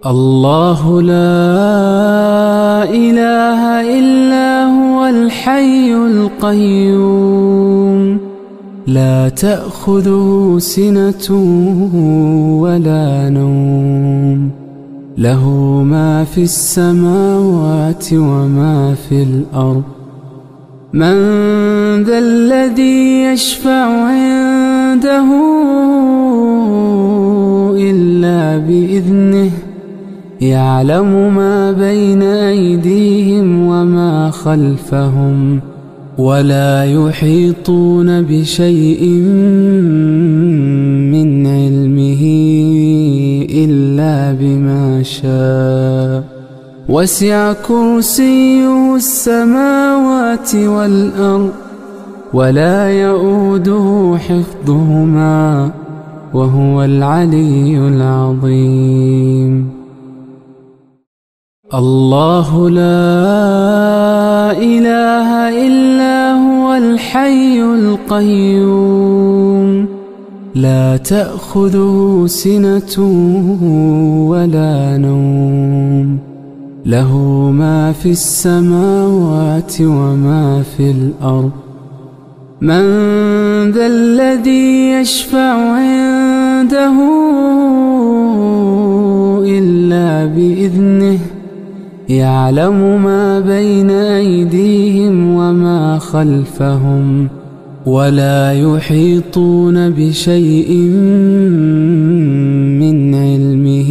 الله لا إله إلا هو الحي القيوم لا تأخذه سنة ولا نوم له ما في السماوات وما في الأرض من ذا الذي يشفع عنده إلا بإذنه يعلم ما بين أيديهم وما خلفهم ولا يحيطون بشيء من علمه إلا بما شاء وسع كرسيه السماوات والأرض ولا يؤوده حفظهما وهو العلي العظيم الله لا إله إلا هو الحي القيوم لا تأخذه سنة ولا نوم له ما في السماوات وما في الأرض من ذا الذي يشفع عنده إلا بإذنه يعلم ما بين أيديهم وما خلفهم ولا يحيطون بشيء من علمه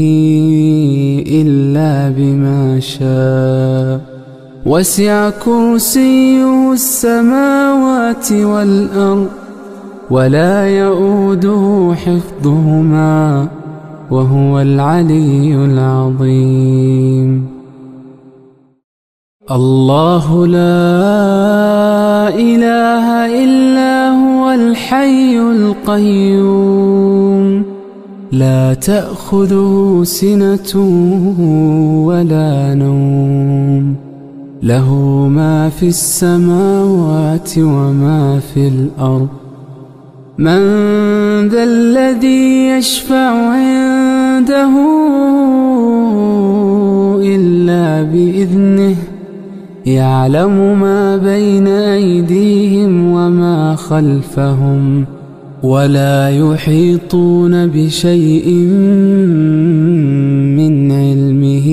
إلا بما شاء وسع كرسيه السماوات والأرض ولا يؤوده حفظهما وهو العلي العظيم الله لا إله إلا هو الحي القيوم لا تأخذه سنة ولا نوم له ما في السماوات وما في الأرض من ذا الذي يشفع عنده إلا بإذنه يعلم ما بين أيديهم وما خلفهم ولا يحيطون بشيء من علمه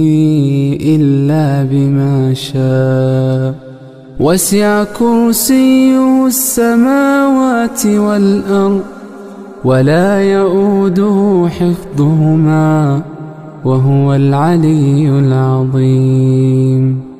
إلا بما شاء وسع كرسيه السماوات والأرض ولا يؤوده حفظهما وهو العلي العظيم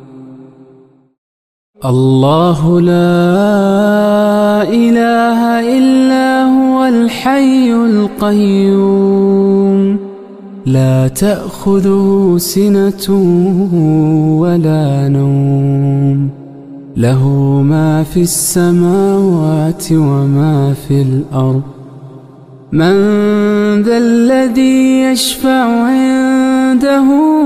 الله لا إله إلا هو الحي القيوم لا تأخذه سنة ولا نوم له ما في السماوات وما في الأرض من ذا الذي يشفع عنده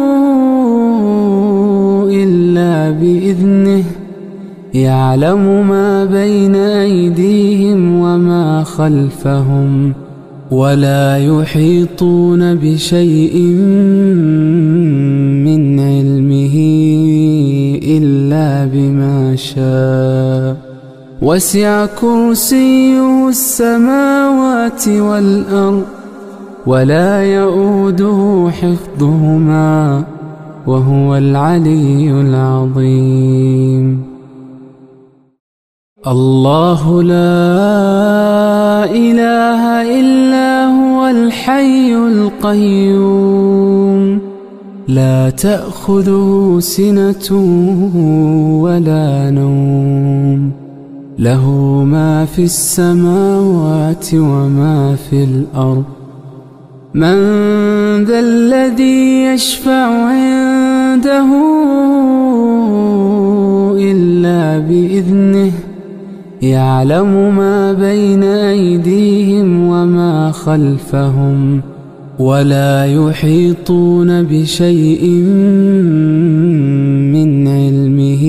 إلا بإذنه يعلم ما بين أيديهم وما خلفهم ولا يحيطون بشيء من علمه إلا بما شاء وسع كرسيه السماوات والأرض ولا يؤوده حفظهما وهو العلي العظيم الله لا إله إلا هو الحي القيوم لا تأخذه سنة ولا نوم له ما في السماوات وما في الأرض من ذا الذي يشفع عنده إلا بإذنه يعلم ما بين أيديهم وما خلفهم ولا يحيطون بشيء من علمه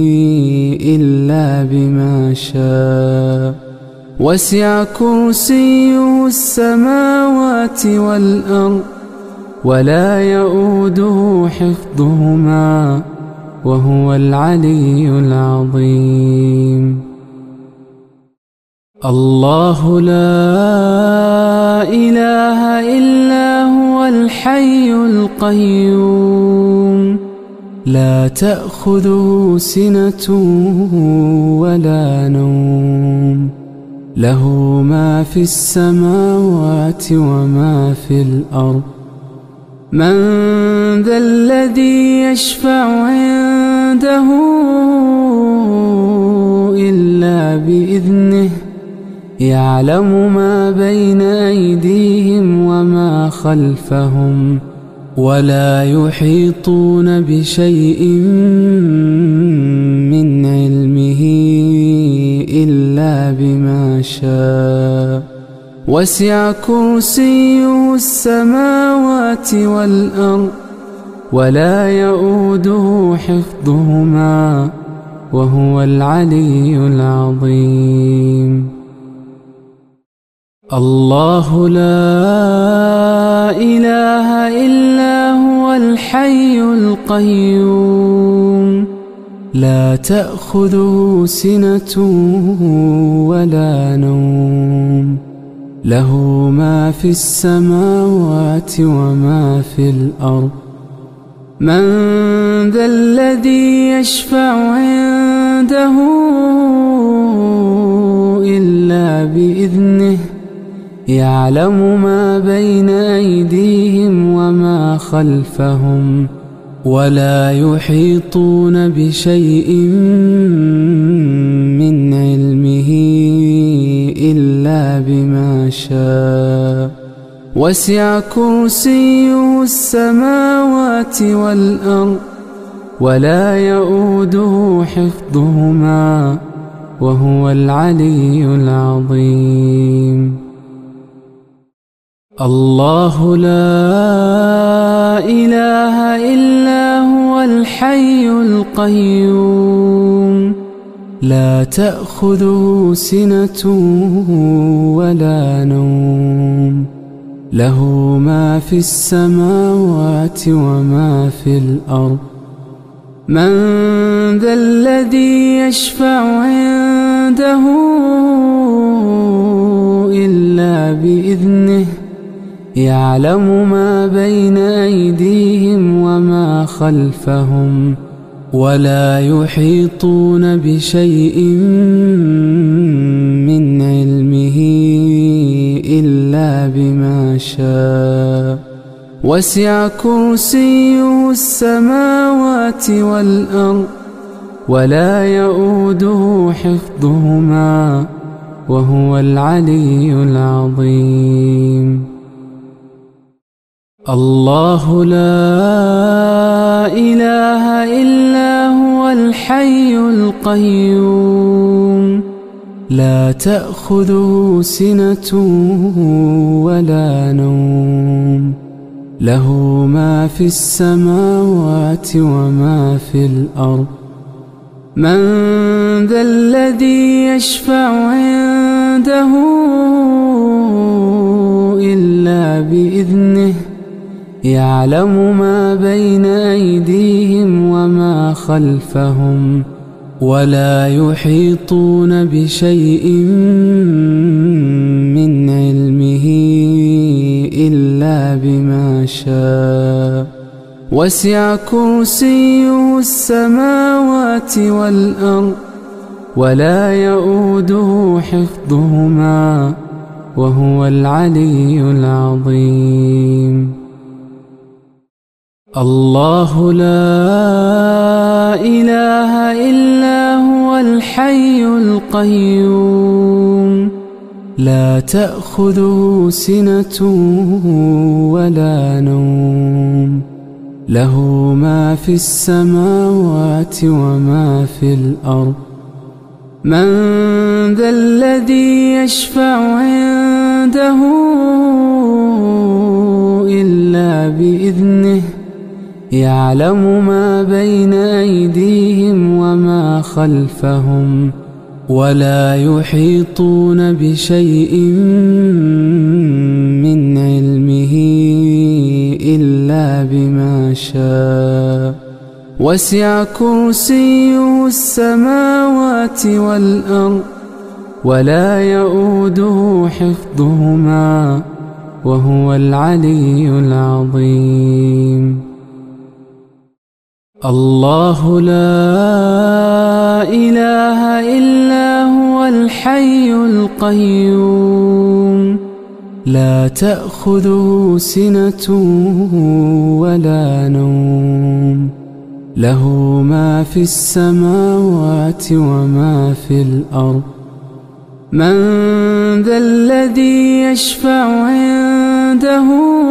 إلا بما شاء وسع كرسيه السماوات والأرض ولا يؤوده حفظهما وهو العلي العظيم. الله لا إله إلا هو الحي القيوم لا تأخذه سنة ولا نوم له ما في السماوات وما في الأرض. من ذا الذي يشفع عنده إلا بإذنه يعلم ما بين أيديهم وما خلفهم ولا يحيطون بشيء من علمه إلا بما شاء. وسع كرسيه السماوات والأرض ولا يؤوده حفظهما وهو العلي العظيم. الله لا إله إلا هو الحي القيوم لا تأخذه سنة ولا نوم له ما في السماوات وما في الأرض. من ذا الذي يشفع عنده إلا بإذنه يعلم ما بين أيديهم وما خلفهم ولا يحيطون بشيء من علمه إلا بما شاء. وسع كرسيه السماوات والأرض ولا يؤوده حفظهما وهو العلي العظيم. الله لا إله إلا هو الحي القيوم لا تأخذه سنة ولا نوم له ما في السماوات وما في الأرض. من ذا الذي يشفع عنده إلا بإذنه يعلم ما بين أيديهم وما خلفهم ولا يحيطون بشيء من علمه إلا بما شاء. وسع كرسيه السماوات والأرض ولا يؤوده حفظهما وهو العلي العظيم. الله لا إله إلا هو الحي القيوم لا تأخذه سنة ولا نوم له ما في السماوات وما في الأرض. من ذا الذي يشفع عنده إلا بإذنه يعلم ما بين أيديهم وما خلفهم ولا يحيطون بشيء من علمه إلا بما شاء. وسع كرسيه السماوات والأرض ولا يؤوده حفظهما وهو العلي العظيم. الله لا إله إلا هو الحي القيوم لا تأخذه سنة ولا نوم له ما في السماوات وما في الأرض. من ذا الذي يشفع عنده إلا بإذنه يعلم ما بين أيديهم وما خلفهم ولا يحيطون بشيء من علمه إلا إلا بما شاء وسع كرسيه السماوات والأرض ولا يؤوده حفظهما وهو العلي العظيم. الله لا إله إلا هو الحي القيوم لا تأخذه سنة ولا نوم له ما في السماوات وما في الأرض من ذا الذي يشفع عنده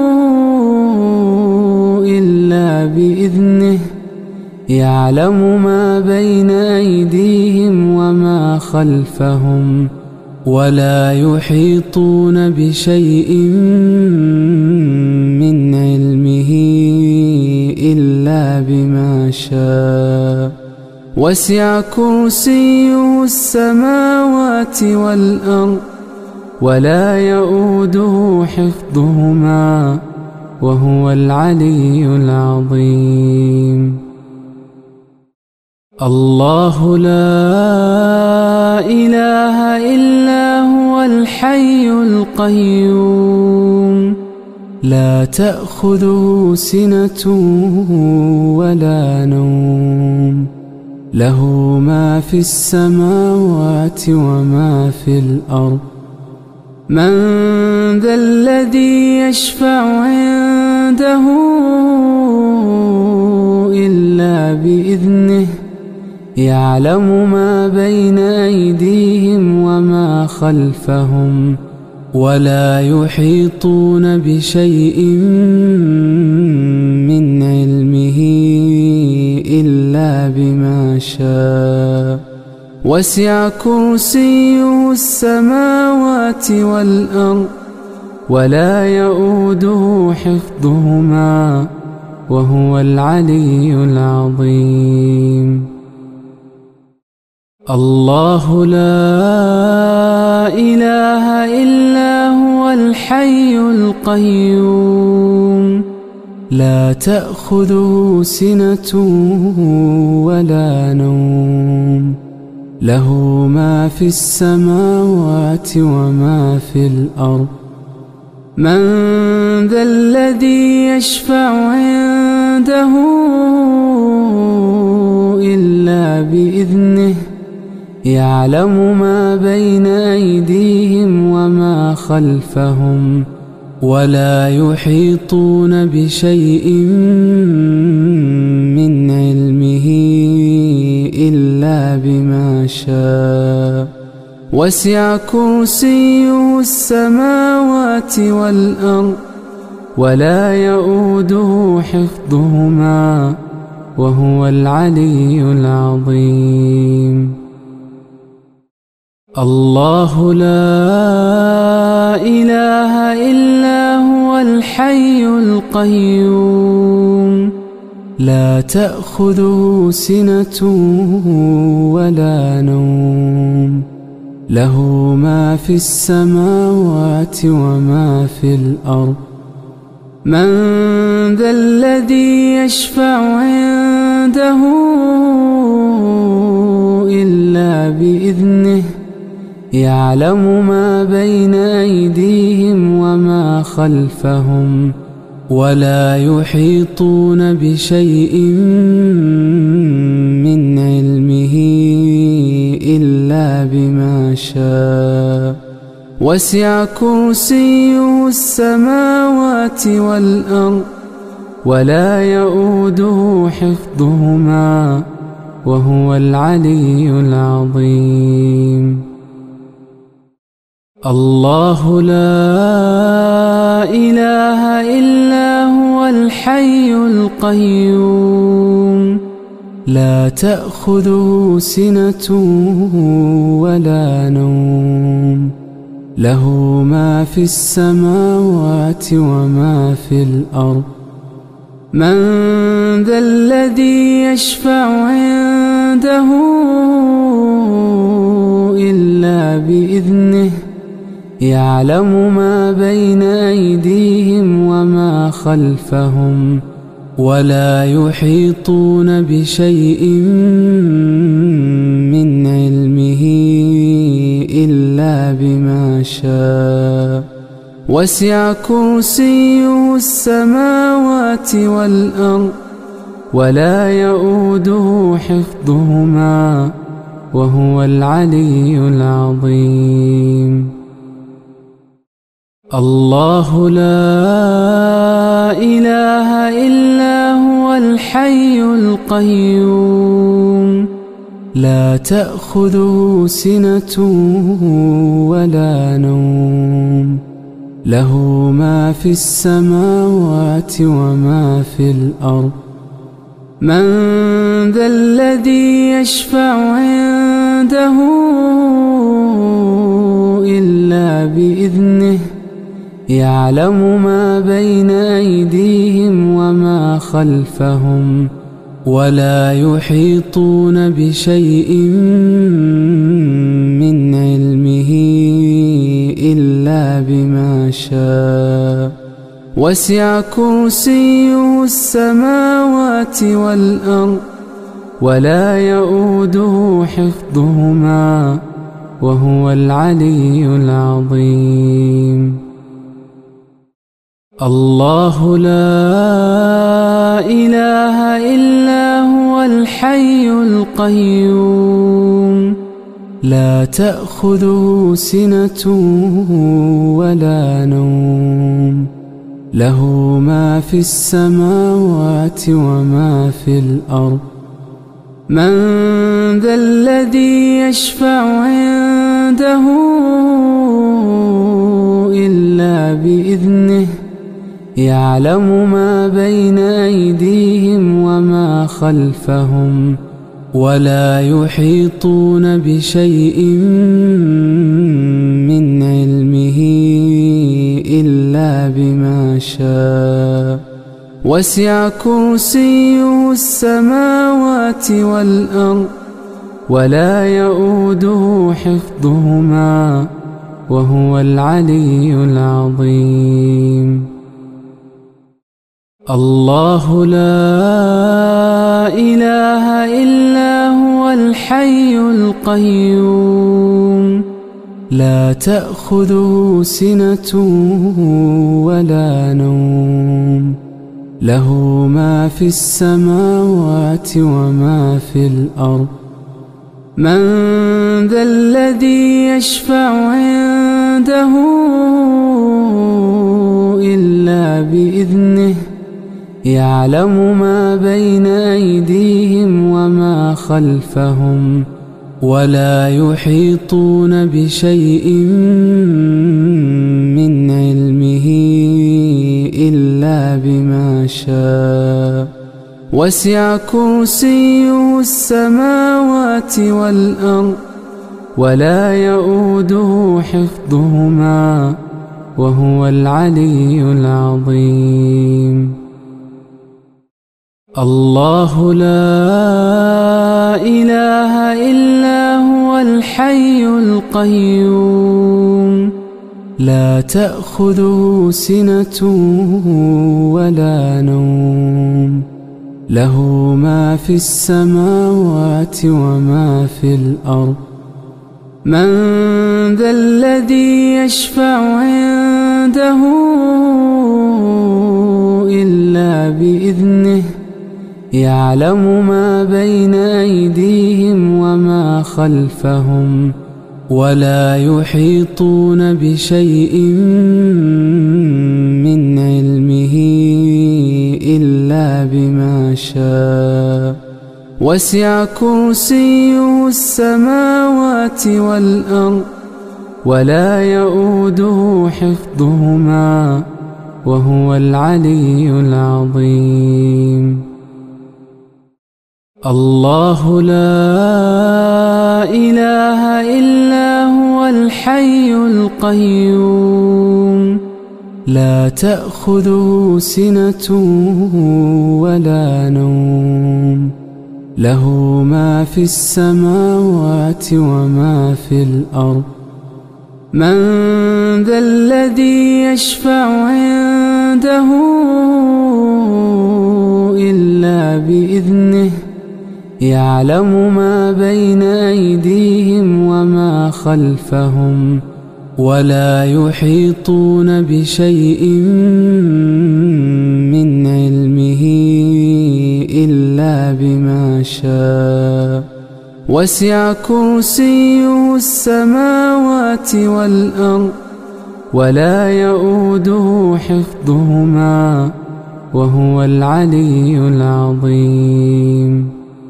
إلا بإذنه يعلم ما بين أيديهم وما خلفهم ولا يحيطون بشيء من علمه إلا بما شاء وسع كرسيه السماوات والأرض ولا يؤوده حفظهما وهو العلي العظيم. الله لا إله إلا هو الحي القيوم لا تأخذه سنة ولا نوم له ما في السماوات وما في الأرض من ذا الذي يشفع عنده إلا بإذنه يعلم ما بين أيديهم وما خلفهم ولا يحيطون بشيء من علمه إلا بما شاء وسع كرسيه السماوات والأرض ولا يؤوده حفظهما وهو العلي العظيم. الله لا إله إلا هو الحي القيوم لا تأخذه سنة ولا نوم له ما في السماوات وما في الأرض من ذا الذي يشفع عنده إلا بإذنه يعلم ما بين أيديهم وما خلفهم ولا يحيطون بشيء من علمه إلا بما شاء وسع كرسيه السماوات والأرض ولا يؤوده حفظهما وهو العلي العظيم. الله لا إله إلا هو الحي القيوم لا تأخذه سنة ولا نوم له ما في السماوات وما في الأرض من ذا الذي يشفع عنده إلا بإذنه يعلم ما بين أيديهم وما خلفهم ولا يحيطون بشيء من علمه إلا بما شاء وسع كرسيه السماوات والأرض ولا يؤوده حفظهما وهو العلي العظيم. الله لا إله إلا هو الحي القيوم لا تأخذه سنة ولا نوم له ما في السماوات وما في الأرض من ذا الذي يشفع عنده إلا بإذنه يعلم ما بين أيديهم وما خلفهم ولا يحيطون بشيء من علمه إلا بما شاء وسع كرسيه السماوات والأرض ولا يؤوده حفظهما وهو العلي العظيم. الله لا إله إلا هو الحي القيوم لا تأخذه سنة ولا نوم له ما في السماوات وما في الأرض من ذا الذي يشفع عنده إلا بإذنه يعلم ما بين أيديهم وما خلفهم ولا يحيطون بشيء من علمه إلا بما شاء وسع كرسيه السماوات والأرض ولا يؤوده حفظهما وهو العلي العظيم. الله لا إله إلا هو الحي القيوم لا تأخذه سنة ولا نوم له ما في السماوات وما في الأرض من ذا الذي يشفع عنده إلا بإذنه يعلم ما بين أيديهم وما خلفهم ولا يحيطون بشيء من علمه إلا بما شاء وسع كرسيه السماوات والأرض ولا يؤوده حفظهما وهو العلي العظيم. الله لا إله إلا هو الحي القيوم لا تأخذه سنة ولا نوم له ما في السماوات وما في الأرض من ذا الذي يشفع عنده إلا بإذنه يعلم ما بين أيديهم وما خلفهم ولا يحيطون بشيء من علمه إلا بما شاء وسع كرسيه السماوات والأرض ولا يؤوده حفظهما وهو العلي العظيم. الله لا إله إلا هو الحي القيوم لا تأخذه سنة ولا نوم له ما في السماوات وما في الأرض من ذا الذي يشفع عنده إلا بإذنه يعلم ما بين أيديهم وما خلفهم ولا يحيطون بشيء من علمه إلا بما شاء وسع كرسيه السماوات والأرض ولا يؤوده حفظهما وهو العلي العظيم. الله لا إله إلا هو الحي القيوم لا تأخذه سنة ولا نوم له ما في السماوات وما في الأرض من ذا الذي يشفع عنده إلا بإذنه يعلم ما بين أيديهم وما خلفهم ولا يحيطون بشيء من علمه إلا بما شاء وسع كرسيه السماوات والأرض ولا يؤوده حفظهما وهو العلي العظيم. الله لا إله إلا هو الحي القيوم لا تأخذه سنة ولا نوم له ما في السماوات وما في الأرض من ذا الذي يشفع عنده إلا بإذنه يعلم ما بين أيديهم وما خلفهم ولا يحيطون بشيء من علمه إلا بما شاء وسع كرسيه السماوات والأرض ولا يؤوده حفظهما وهو العلي العظيم.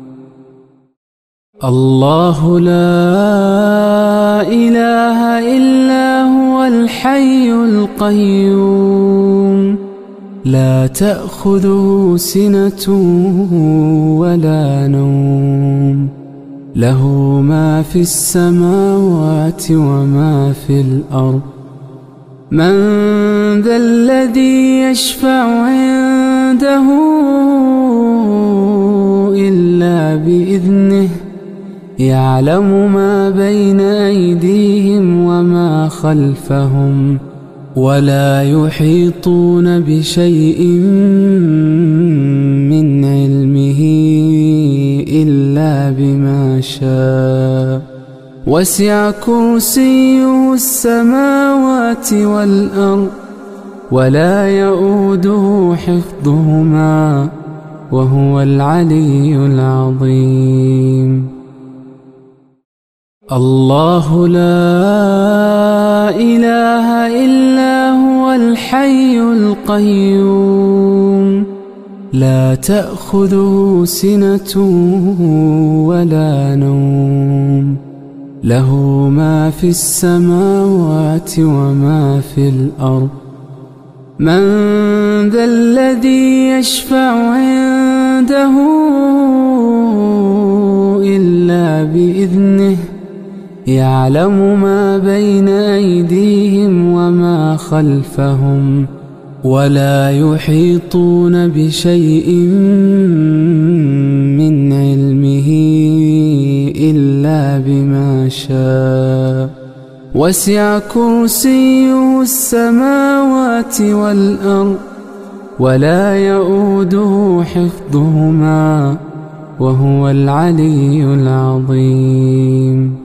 الله لا إله إلا هو الحي القيوم لا تأخذه سنة ولا نوم له ما في السماوات وما في الأرض من ذا الذي يشفع عنده إلا بإذنه يعلم ما بين أيديهم وما خلفهم ولا يحيطون بشيء من علمه إلا بما شاء وسع كرسيه السماوات والأرض ولا يؤوده حفظهما وهو العلي العظيم. الله لا إله إلا هو الحي القيوم لا تأخذه سنة ولا نوم له ما في السماوات وما في الأرض من ذا الذي يشفع عنده إلا بإذنه يعلم ما بين أيديهم وما خلفهم ولا يحيطون بشيء من علمه إلا بما شاء وسع كرسيه السماوات والأرض ولا يؤوده حفظهما وهو العلي العظيم.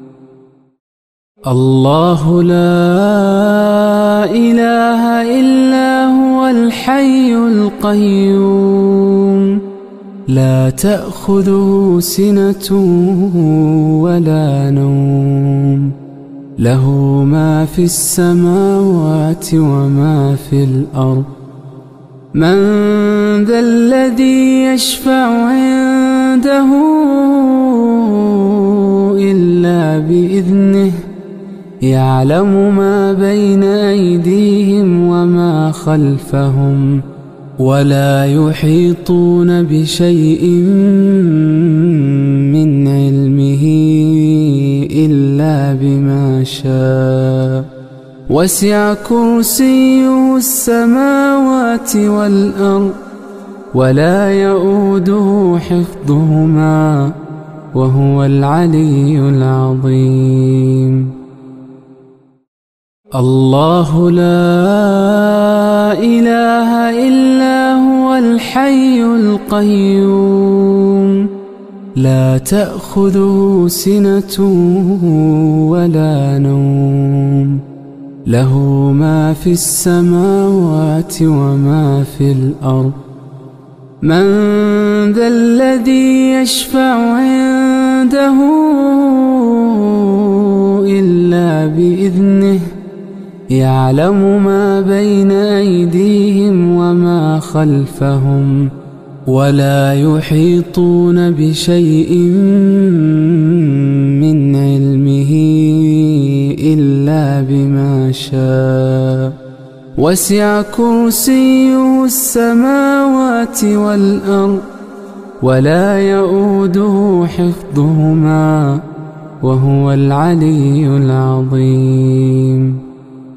الله لا إله إلا هو الحي القيوم لا تأخذه سنة ولا نوم له ما في السماوات وما في الأرض من ذا الذي يشفع عنده إلا بإذنه يعلم ما بين أيديهم وما خلفهم ولا يحيطون بشيء من علمه إلا بما شاء وسع كرسيه السماوات والأرض ولا يؤوده حفظهما وهو العلي العظيم. الله لا إله إلا هو الحي القيوم لا تأخذه سنة ولا نوم له ما في السماوات وما في الأرض من ذا الذي يشفع عنده إلا بإذنه يعلم ما بين أيديهم وما خلفهم ولا يحيطون بشيء من علمه إلا بما شاء وسع كرسيه السماوات والأرض ولا يؤوده حفظهما وهو العلي العظيم.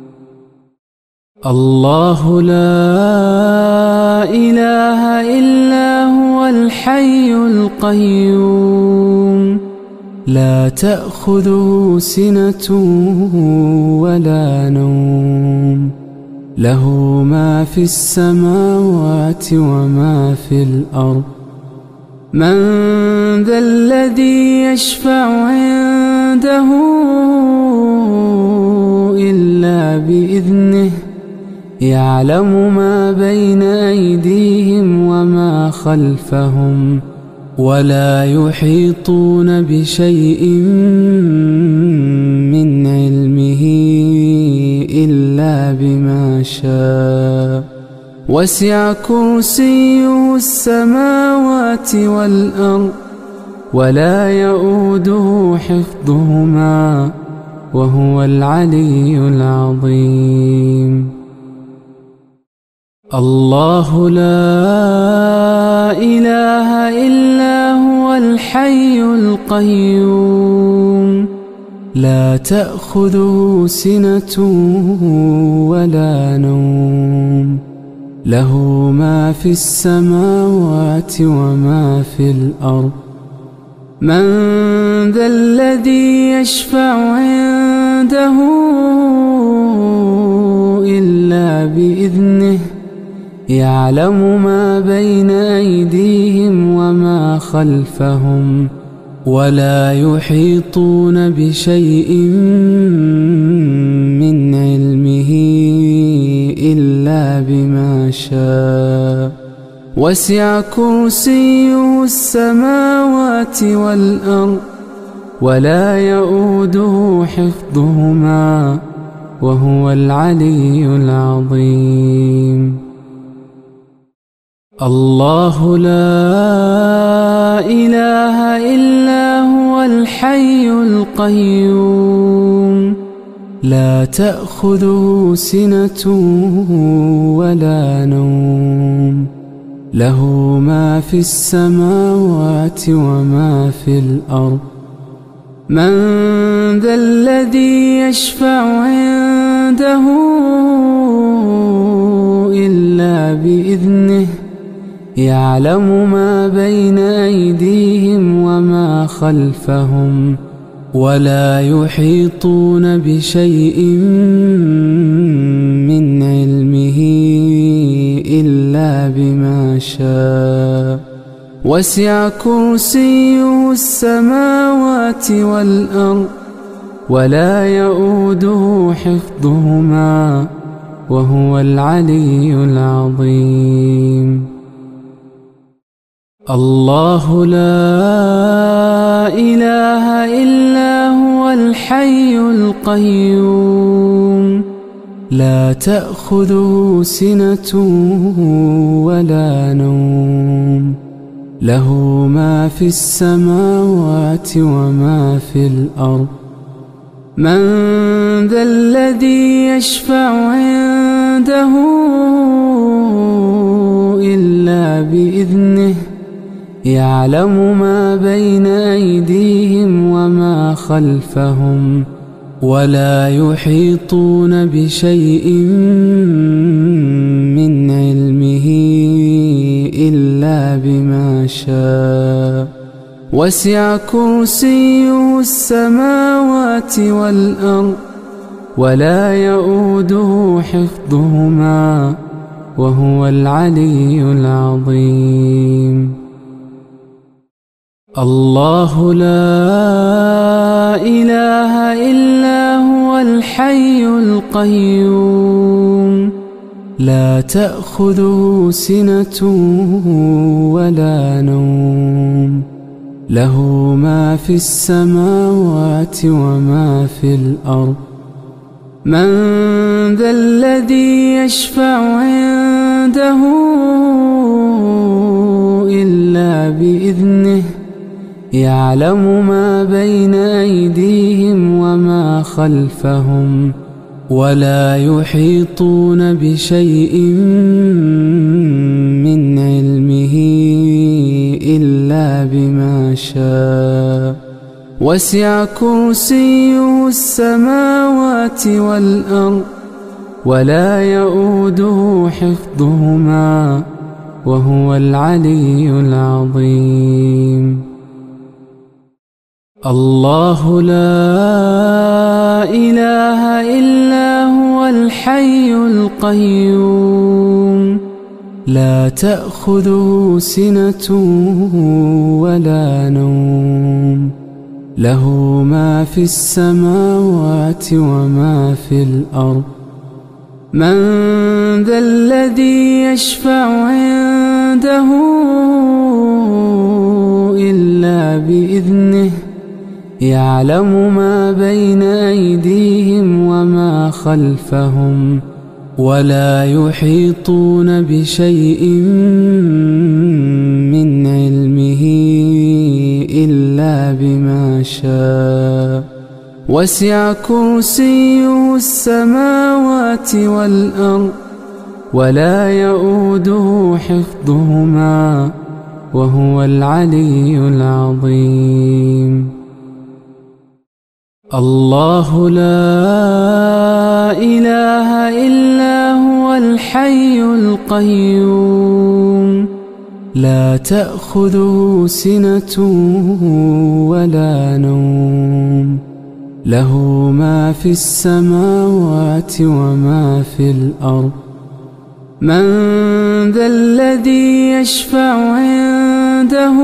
الله لا إله إلا هو الحي القيوم لا تأخذه سنة ولا نوم له ما في السماوات وما في الأرض. من ذا الذي يشفع عنده إلا بإذنه يعلم ما بين أيديهم وما خلفهم ولا يحيطون بشيء من علمه إلا بما شاء. وسع كرسيه السماوات والأرض ولا يؤوده حفظهما وهو العلي العظيم. الله لا إله إلا هو الحي القيوم لا تأخذه سنة ولا نوم له ما في السماوات وما في الأرض. من ذا الذي يشفع عنده إلا بإذنه يعلم ما بين أيديهم وما خلفهم ولا يحيطون بشيء من علمه إلا بما شاء. وسع كرسيه السماوات والأرض ولا يؤوده حفظهما وهو العلي العظيم. الله لا إله إلا هو الحي القيوم لا تأخذه سنة ولا نوم له ما في السماوات وما في الأرض. من ذا الذي يشفع عنده إلا بإذنه يعلم ما بين أيديهم وما خلفهم ولا يحيطون بشيء من علمه إلا بما شاء. وسع كرسيه السماوات والأرض ولا يؤوده حفظهما وهو العلي العظيم. الله لا إله إلا هو الحي القيوم لا تأخذه سنة ولا نوم له ما في السماوات وما في الأرض. من ذا الذي يشفع عنده إلا بإذنه يعلم ما بين أيديهم وما خلفهم ولا يحيطون بشيء من علمه إلا بما شاء. وسع كرسيه السماوات والأرض ولا يؤوده حفظهما وهو العلي العظيم. الله لا إله إلا هو الحي القيوم لا تأخذه سنة ولا نوم له ما في السماوات وما في الأرض. من ذا الذي يشفع عنده إلا بإذنه يعلم ما بين أيديهم وما خلفهم ولا يحيطون بشيء من علمه إلا بما شاء. وسع كرسيه السماوات والأرض ولا يؤوده حفظهما وهو العلي العظيم. الله لا إله إلا هو الحي القيوم لا تأخذه سنة ولا نوم له ما في السماوات وما في الأرض من ذا الذي يشفع عنده إلا بإذنه يعلم ما بين أيديهم وما خلفهم ولا يحيطون بشيء من علمه إلا بما شاء وسع كرسيه السماوات والأرض ولا يؤوده حفظهما وهو العلي العظيم الله لا إله إلا هو الحي القيوم لا تأخذه سنة ولا نوم له ما في السماوات وما في الأرض من ذا الذي يشفع عنده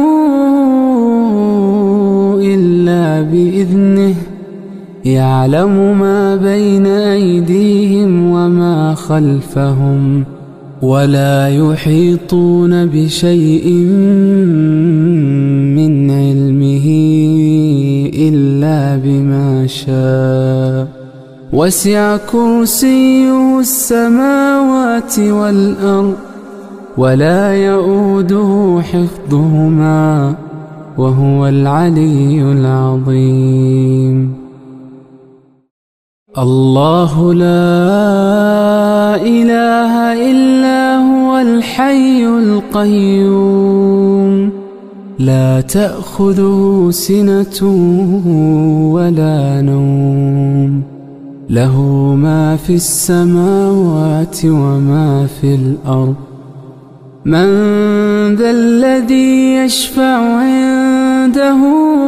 إلا بإذنه يعلم ما بين أيديهم وما خلفهم ولا يحيطون بشيء من علمه إلا بما شاء وسع كرسيه السماوات والأرض ولا يؤوده حفظهما وهو العلي العظيم الله لا إله إلا هو الحي القيوم لا تأخذه سنة ولا نوم له ما في السماوات وما في الأرض من ذا الذي يشفع عنده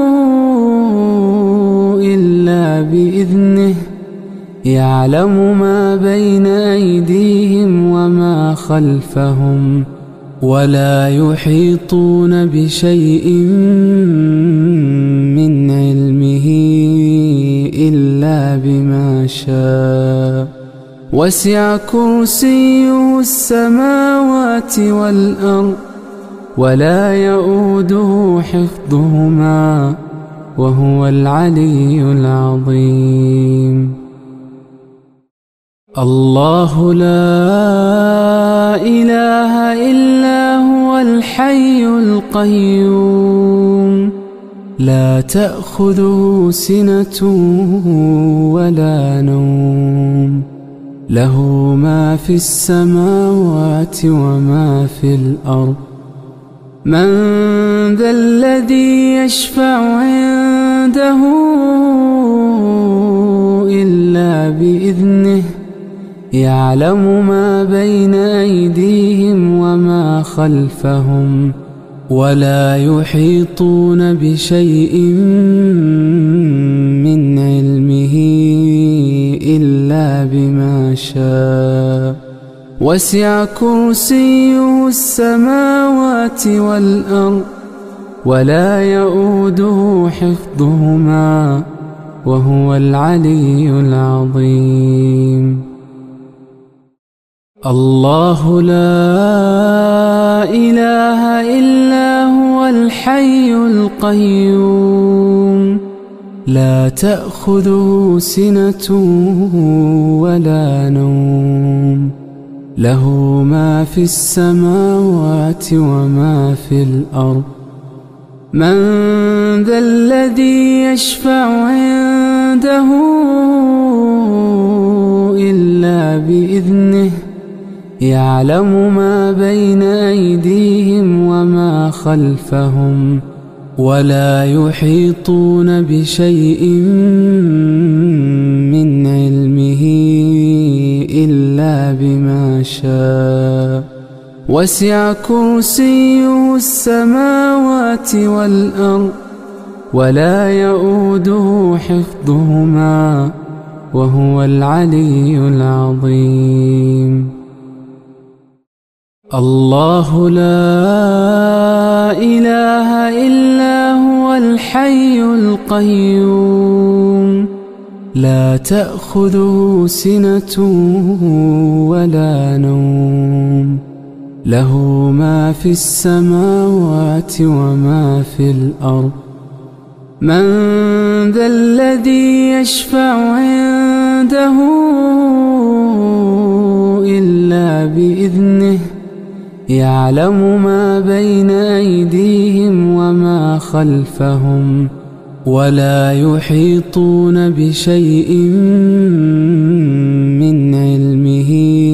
إلا بإذنه يعلم ما بين أيديهم وما خلفهم ولا يحيطون بشيء من علمه إلا بما شاء وسع كرسيه السماوات والأرض ولا يؤوده حفظهما وهو العلي العظيم الله لا إله إلا هو الحي القيوم لا تأخذه سنة ولا نوم له ما في السماوات وما في الأرض من ذا الذي يشفع عنده إلا بإذنه يعلم ما بين أيديهم وما خلفهم ولا يحيطون بشيء من علمه إلا بما شاء وسع كرسيه السماوات والأرض. والأرض ولا يؤوده حفظهما وهو العلي العظيم الله لا إله إلا هو الحي القيوم لا تأخذه سنة ولا نوم له ما في السماوات وما في الأرض من ذا الذي يشفع عنده إلا بإذنه يعلم ما بين أيديهم وما خلفهم ولا يحيطون بشيء من علمه إلا بما شاء وسع كرسيه السماوات والأرض ولا يؤوده حفظهما وهو العلي العظيم الله لا إله إلا هو الحي القيوم لا تأخذه سنة ولا نوم له ما في السماوات وما في الأرض من ذا الذي يشفع عنده إلا بإذنه يعلم ما بين أيديهم وما خلفهم ولا يحيطون بشيء من علمه إلا بما شاء وسع كرسيه السماوات والأرض ولا يؤوده حفظهما وهو العلي العظيم. الله لا إله إلا هو الحي القيوم لا تأخذه سنة ولا نوم له ما في السماوات وما في الأرض من ذا الذي يشفع عنده إلا بإذنه يعلم ما بين أيديهم وما خلفهم ولا يحيطون بشيء من علمه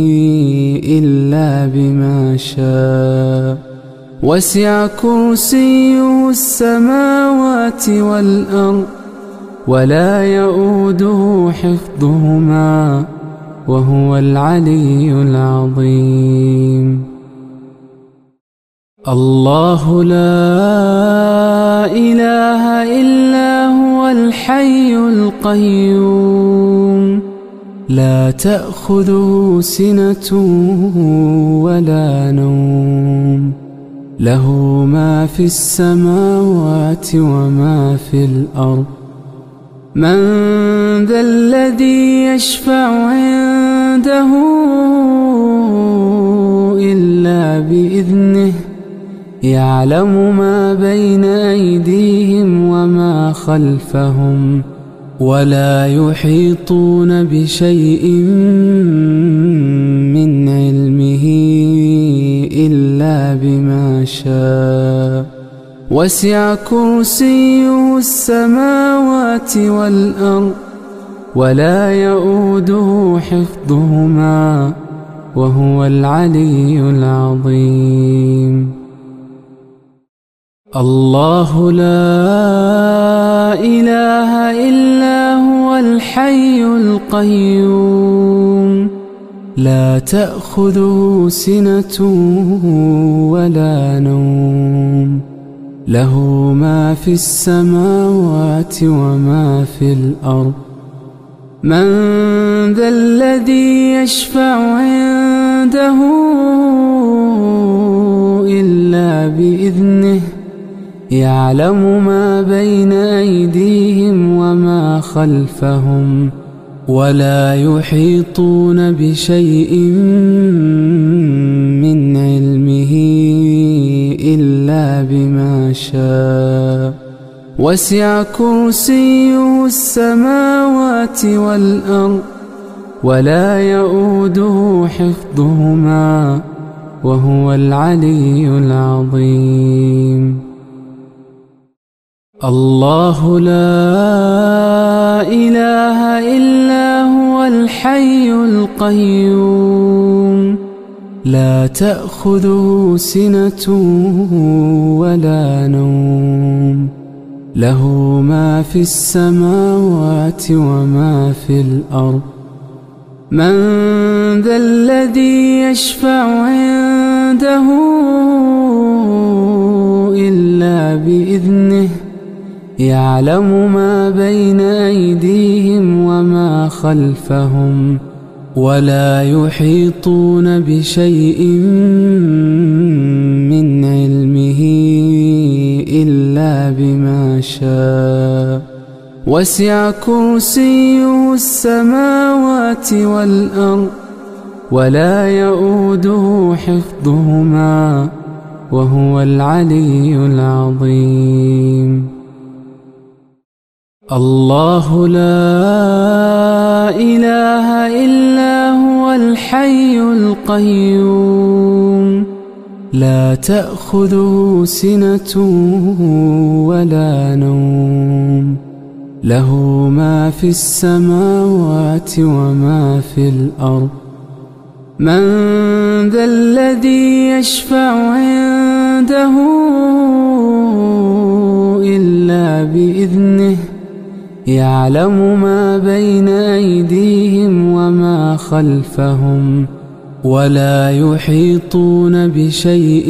إلا بما شاء وسع كرسيه السماوات والأرض ولا يؤوده حفظهما وهو العلي العظيم. الله لا إله إلا هو الحي القيوم لا تأخذه سنة ولا نوم له ما في السماوات وما في الأرض من ذا الذي يشفع عنده إلا بإذنه يعلم ما بين أيديهم وما خلفهم ولا يحيطون بشيء من علمه إلا بما شاء وسع كرسيه السماوات والأرض ولا يؤوده حفظهما وهو العلي العظيم. الله لا إله إلا هو الحي القيوم لا تأخذه سنة ولا نوم له ما في السماوات وما في الأرض من ذا الذي يشفع عنده إلا بإذنه يعلم ما بين أيديهم وما خلفهم ولا يحيطون بشيء من علمه إلا بما شاء وسع كرسيه السماوات والأرض ولا يؤوده حفظهما وهو العلي العظيم. الله لا إله إلا هو الحي القيوم لا تأخذه سنة ولا نوم له ما في السماوات وما في الأرض من ذا الذي يشفع عنده إلا بإذنه يعلم ما بين أيديهم وما خلفهم ولا يحيطون بشيء من علمه إلا بما شاء وسع كرسيه السماوات والأرض ولا يؤوده حفظهما وهو العلي العظيم. الله لا إله إلا هو الحي القيوم لا تأخذه سنة ولا نوم له ما في السماوات وما في الأرض من ذا الذي يشفع عنده إلا بإذنه يعلم ما بين أيديهم وما خلفهم ولا يحيطون بشيء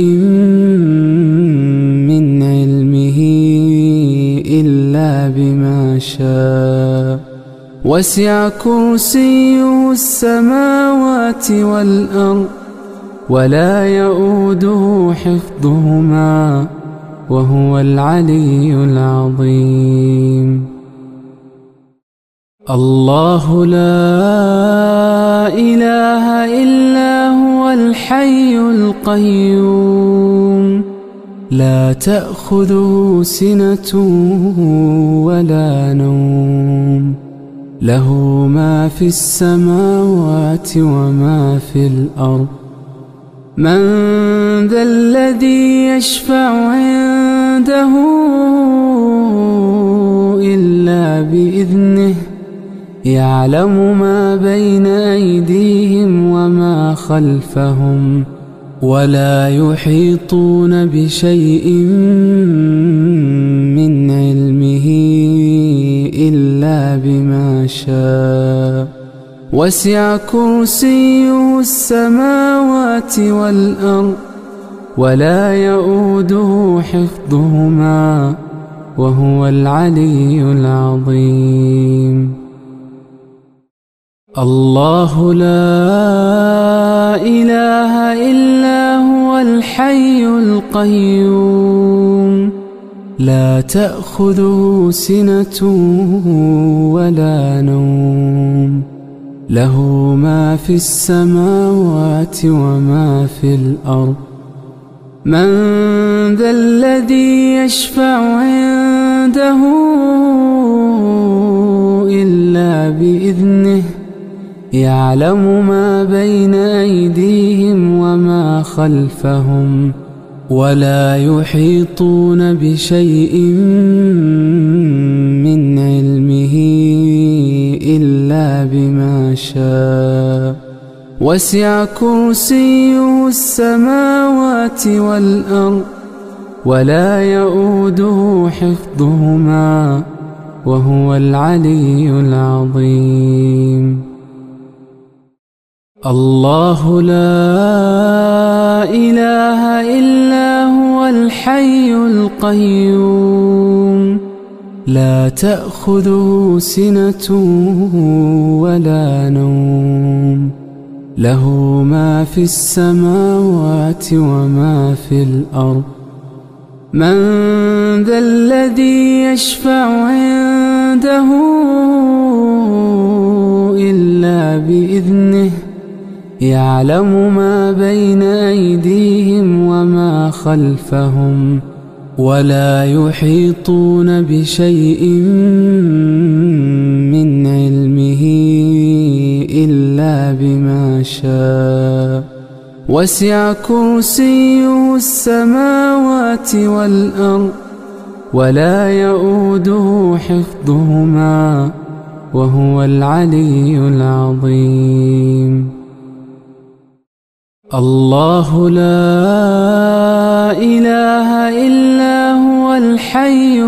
من علمه إلا بما شاء وسع كرسيه السماوات والأرض ولا يؤوده حفظهما وهو العلي العظيم. الله لا إله إلا هو الحي القيوم لا تأخذه سنة ولا نوم له ما في السماوات وما في الأرض. من ذا الذي يشفع عنده إلا بإذنه يعلم ما بين أيديهم وما خلفهم ولا يحيطون بشيء من علمه إلا بما شاء. وسع كرسيه السماوات والأرض ولا يؤوده حفظهما وهو العلي العظيم. الله لا إله إلا هو الحي القيوم لا تأخذه سنة ولا نوم له ما في السماوات وما في الأرض. من ذا الذي يشفع عنده إلا بإذنه يعلم ما بين أيديهم وما خلفهم ولا يحيطون بشيء من علمه إلا بما شاء. وسع كرسيه السماوات والأرض ولا يؤوده حفظهما وهو العلي العظيم. الله لا إله إلا هو الحي القيوم لا تأخذه سنة ولا نوم له ما في السماوات وما في الأرض. من ذا الذي يشفع عنده إلا بإذنه يعلم ما بين أيديهم وما خلفهم ولا يحيطون بشيء من علمه إلا بما شاء. وسع كرسيه السماوات والأرض ولا يؤوده حفظهما وهو العلي العظيم. الله لا إله إلا هو الحي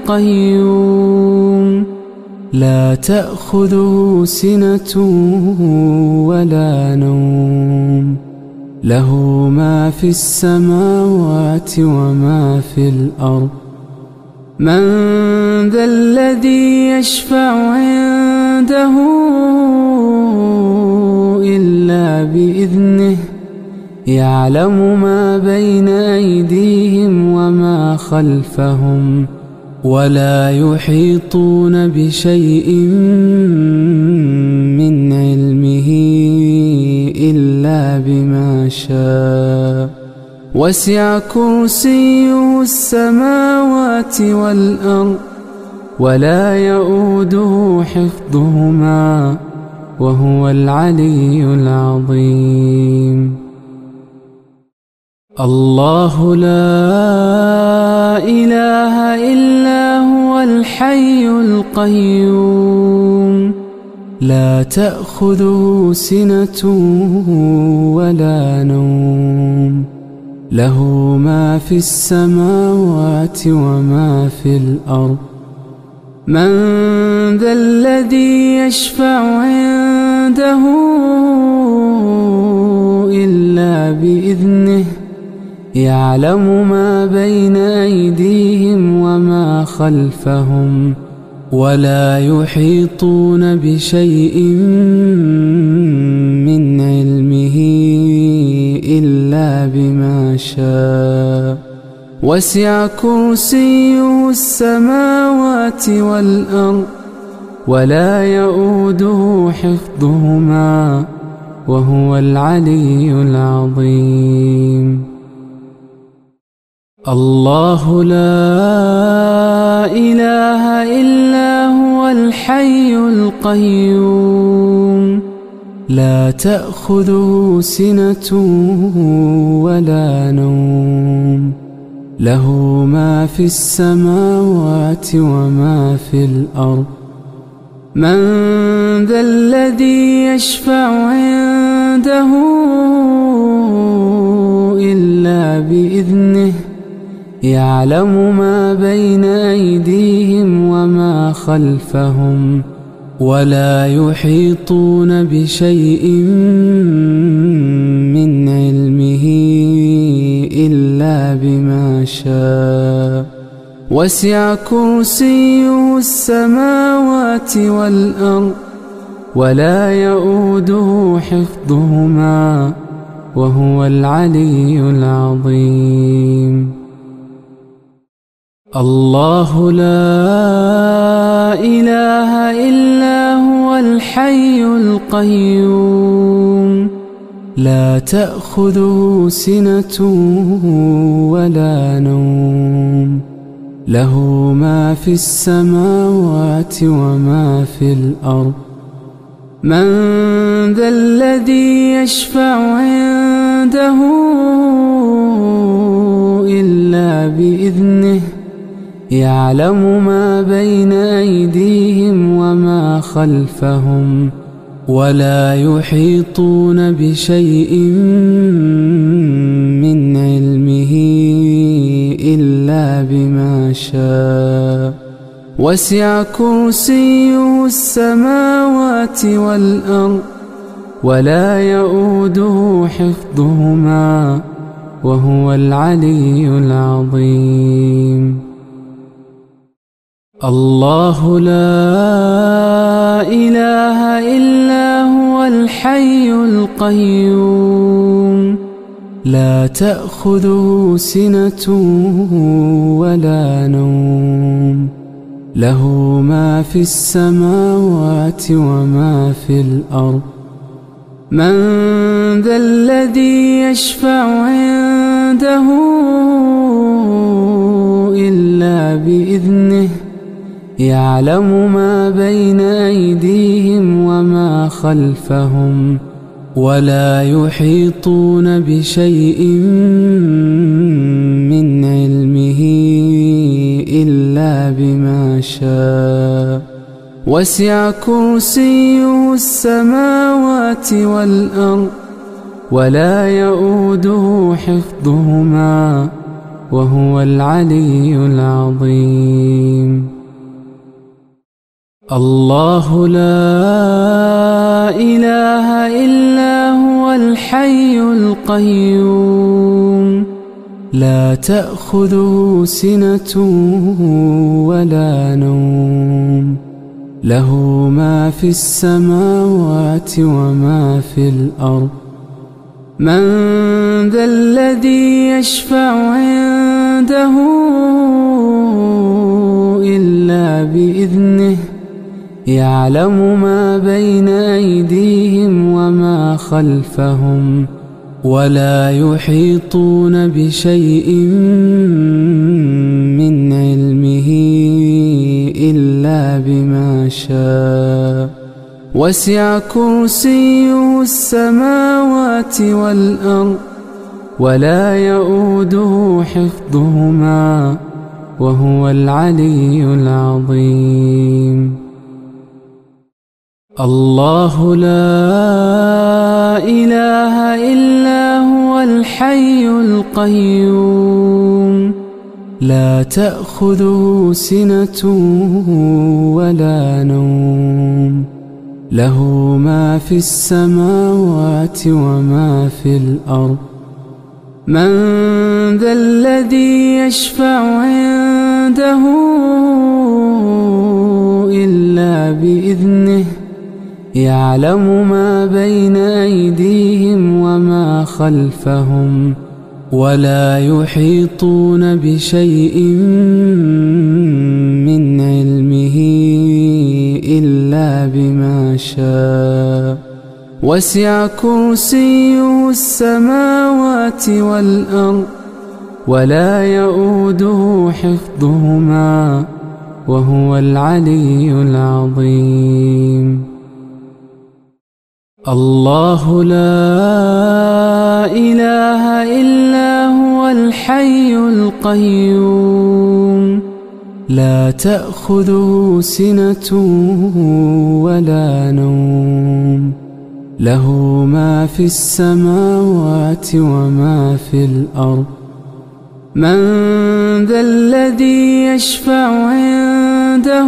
القيوم لا تأخذه سنة ولا نوم له ما في السماوات وما في الأرض. من ذا الذي يشفع عنده إلا بإذنه يعلم ما بين أيديهم وما خلفهم ولا يحيطون بشيء من علمه إلا بما شاء. وسع كرسيه السماوات والأرض ولا يؤوده حفظهما وهو العلي العظيم. الله لا إله إلا هو الحي القيوم لا تأخذه سنة ولا نوم له ما في السماوات وما في الأرض. من ذا الذي يشفع عنده إلا بإذنه يعلم ما بين أيديهم وما خلفهم ولا يحيطون بشيء من علمه إلا بما شاء. وسع كرسيه السماوات والأرض ولا يؤوده حفظهما وهو العلي العظيم. الله لا إله إلا هو الحي القيوم لا تأخذه سنة ولا نوم له ما في السماوات وما في الأرض. من ذا الذي يشفع عنده إلا بإذنه يعلم ما بين أيديهم وما خلفهم ولا يحيطون بشيء من علمه إلا بما شاء وسع كرسيه السماوات والأرض ولا يؤوده حفظهما وهو العلي العظيم. الله لا إله إلا هو الحي القيوم لا تأخذه سنة ولا نوم له ما في السماوات وما في الأرض من ذا الذي يشفع عنده إلا بإذنه يعلم ما بين أيديهم وما خلفهم ولا يحيطون بشيء من علمه إلا بما شاء وسع كرسيه السماوات والأرض ولا يؤوده حفظهما وهو العلي العظيم. الله لا إله إلا هو الحي القيوم لا تأخذه سنة ولا نوم له ما في السماوات وما في الأرض من ذا الذي يشفع عنده إلا بإذنه يعلم ما بين أيديهم وما خلفهم ولا يحيطون بشيء من علمه إلا بما شاء وسع كرسيه السماوات والأرض ولا يؤوده حفظهما وهو العلي العظيم. الله لا إله إلا هو الحي القيوم لا تأخذه سنة ولا نوم له ما في السماوات وما في الأرض من ذا الذي يشفع عنده إلا بإذنه يعلم ما بين أيديهم وما خلفهم ولا يحيطون بشيء من علمه إلا بما شاء وسع كرسيه السماوات والأرض ولا يؤوده حفظهما وهو العلي العظيم. الله لا إله إلا هو الحي القيوم لا تأخذه سنة ولا نوم له ما في السماوات وما في الأرض من ذا الذي يشفع عنده إلا بإذنه يعلم ما بين أيديهم وما خلفهم ولا يحيطون بشيء من علمه إلا بما شاء وسع كرسيه السماوات والأرض ولا يؤوده حفظهما وهو العلي العظيم. الله لا إله إلا هو الحي القيوم لا تأخذه سنة ولا نوم له ما في السماوات وما في الأرض من ذا الذي يشفع عنده بإذنه يعلم ما بين أيديهم وما خلفهم ولا يحيطون بشيء من علمه إلا بما شاء وسع كرسيه السماوات والأرض ولا يؤوده حفظهما وهو العلي العظيم. الله لا إله إلا هو الحي القيوم لا تأخذه سنة ولا نوم له ما في السماوات وما في الأرض من ذا الذي يشفع عنده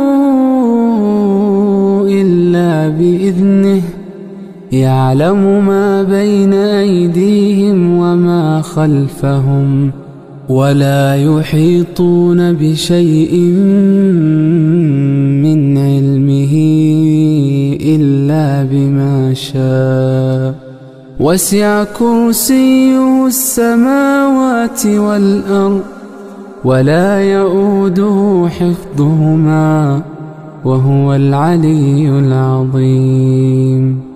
إلا بإذنه يعلم ما بين أيديهم وما خلفهم ولا يحيطون بشيء من علمه إلا بما شاء وسع كرسيه السماوات والأرض ولا يؤوده حفظهما وهو العلي العظيم.